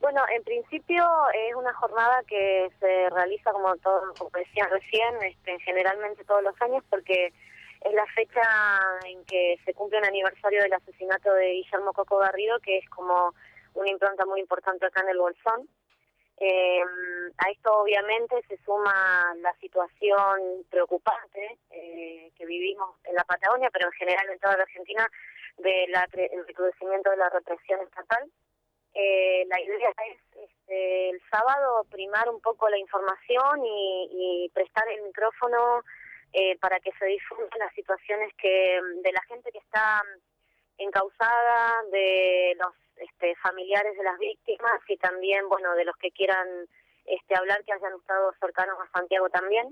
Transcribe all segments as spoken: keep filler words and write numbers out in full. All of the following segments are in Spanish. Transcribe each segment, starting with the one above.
Bueno, en principio es una jornada que se realiza, como todo, como decían recién, este, generalmente todos los años, porque es la fecha en que se cumple un aniversario del asesinato de Guillermo Coco Garrido, que es como una impronta muy importante acá en el Bolsón. Eh, a esto obviamente se suma la situación preocupante eh, que vivimos en la Patagonia, pero en general en toda la Argentina, del recrudecimiento de la represión estatal. Eh, la idea es este, el sábado primar un poco la información y, y prestar el micrófono eh, para que se difundan las situaciones que de la gente que está encausada, de los este, familiares de las víctimas y también, bueno, de los que quieran este, hablar, que hayan estado cercanos a Santiago también.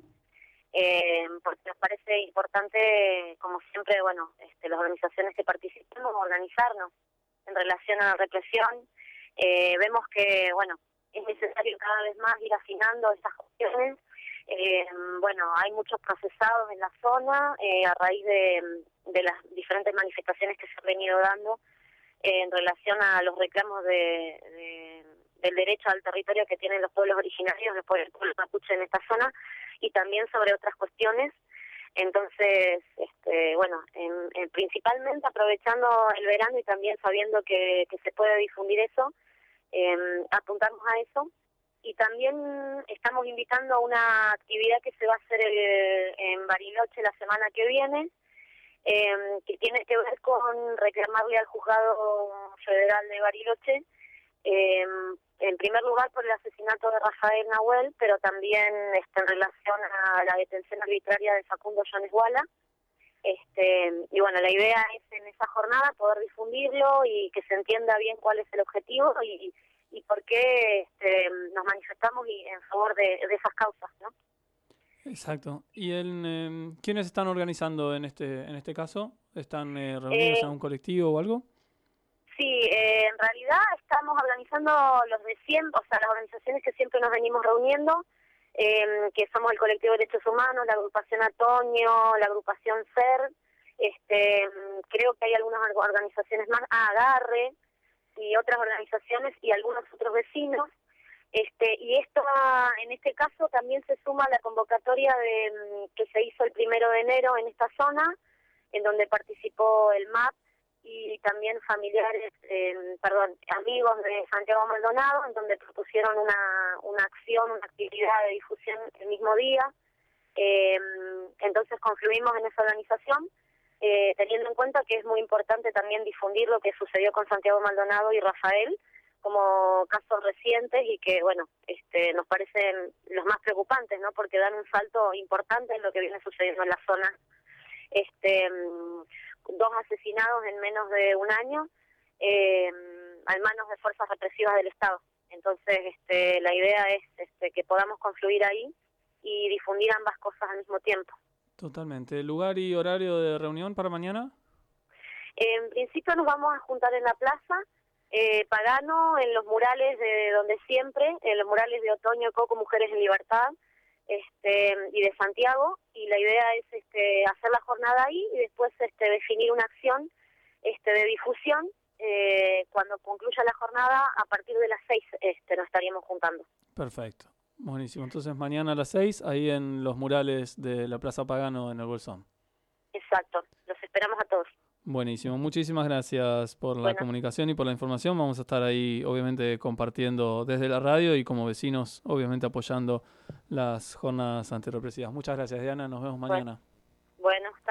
Eh, porque nos parece importante, como siempre, bueno, este, las organizaciones que participamos, organizarnos en relación a la represión. Eh, vemos que, bueno, es necesario cada vez más ir afinando estas cuestiones. Eh, bueno, hay muchos procesados en la zona eh, a raíz de, de las diferentes manifestaciones que se han venido dando eh, en relación a los reclamos de, de, del derecho al territorio que tienen los pueblos originarios, después del pueblo mapuche en esta zona, y también sobre otras cuestiones. Entonces, este, bueno, en, en principalmente aprovechando el verano y también sabiendo que, que se puede difundir eso, eh, apuntamos a eso. Y también estamos invitando a una actividad que se va a hacer el, en Bariloche la semana que viene, eh, que tiene que ver con reclamarle al Juzgado Federal de Bariloche, eh, en primer lugar por el asesinato de Rafael Nahuel, pero también este, en relación a la detención arbitraria de Facundo Jones Wala. Este, y bueno, la idea es en esa jornada poder difundirlo y que se entienda bien cuál es el objetivo y, y por qué este, nos manifestamos y en favor de, de esas causas, ¿no? Exacto. ¿Y en, eh, quiénes están organizando en este en este caso? ¿Están eh, reunidos Eh, en un colectivo o algo? Sí, eh, en realidad estamos organizando los de siempre, o sea, las organizaciones que siempre nos venimos reuniendo, eh, que somos el Colectivo de Derechos Humanos, la agrupación Atoño, la agrupación SER, este, creo que hay algunas organizaciones más, ah, Agarre, y otras organizaciones y algunos otros vecinos. Este, y esto, en este caso, también se suma a la convocatoria de que se hizo el primero de enero en esta zona, en donde participó el M A P, y también familiares, eh, perdón, amigos de Santiago Maldonado, en donde propusieron una, una acción, una actividad de difusión el mismo día. Eh, entonces confluimos en esa organización, eh, teniendo en cuenta que es muy importante también difundir lo que sucedió con Santiago Maldonado y Rafael, como casos recientes y que, bueno, este, nos parecen los más preocupantes, ¿no? Porque dan un salto importante en lo que viene sucediendo en la zona. Este, dos asesinados en menos de un año eh, a manos de fuerzas represivas del Estado. Entonces, este, la idea es este, que podamos confluir ahí y difundir ambas cosas al mismo tiempo. Totalmente. ¿Lugar y horario de reunión para mañana? En principio nos vamos a juntar en la plaza eh, Pagano, en los murales de donde siempre, en los murales de Otoño, Coco, Mujeres en Libertad, este, y de Santiago, y la idea es este, hacer la jornada ahí y después este, definir una acción este, de difusión. Eh, cuando concluya la jornada, a partir de las seis este, nos estaríamos juntando. Perfecto. Buenísimo. Entonces mañana a las seis, ahí en los murales de la Plaza Pagano en el Bolsón. Exacto. Los esperamos a todos. Buenísimo. Muchísimas gracias por la Bueno. comunicación y por la información. Vamos a estar ahí, obviamente, compartiendo desde la radio y como vecinos, obviamente, apoyando las jornadas antirrepresivas. Muchas gracias, Diana. Nos vemos mañana. Bueno, bueno.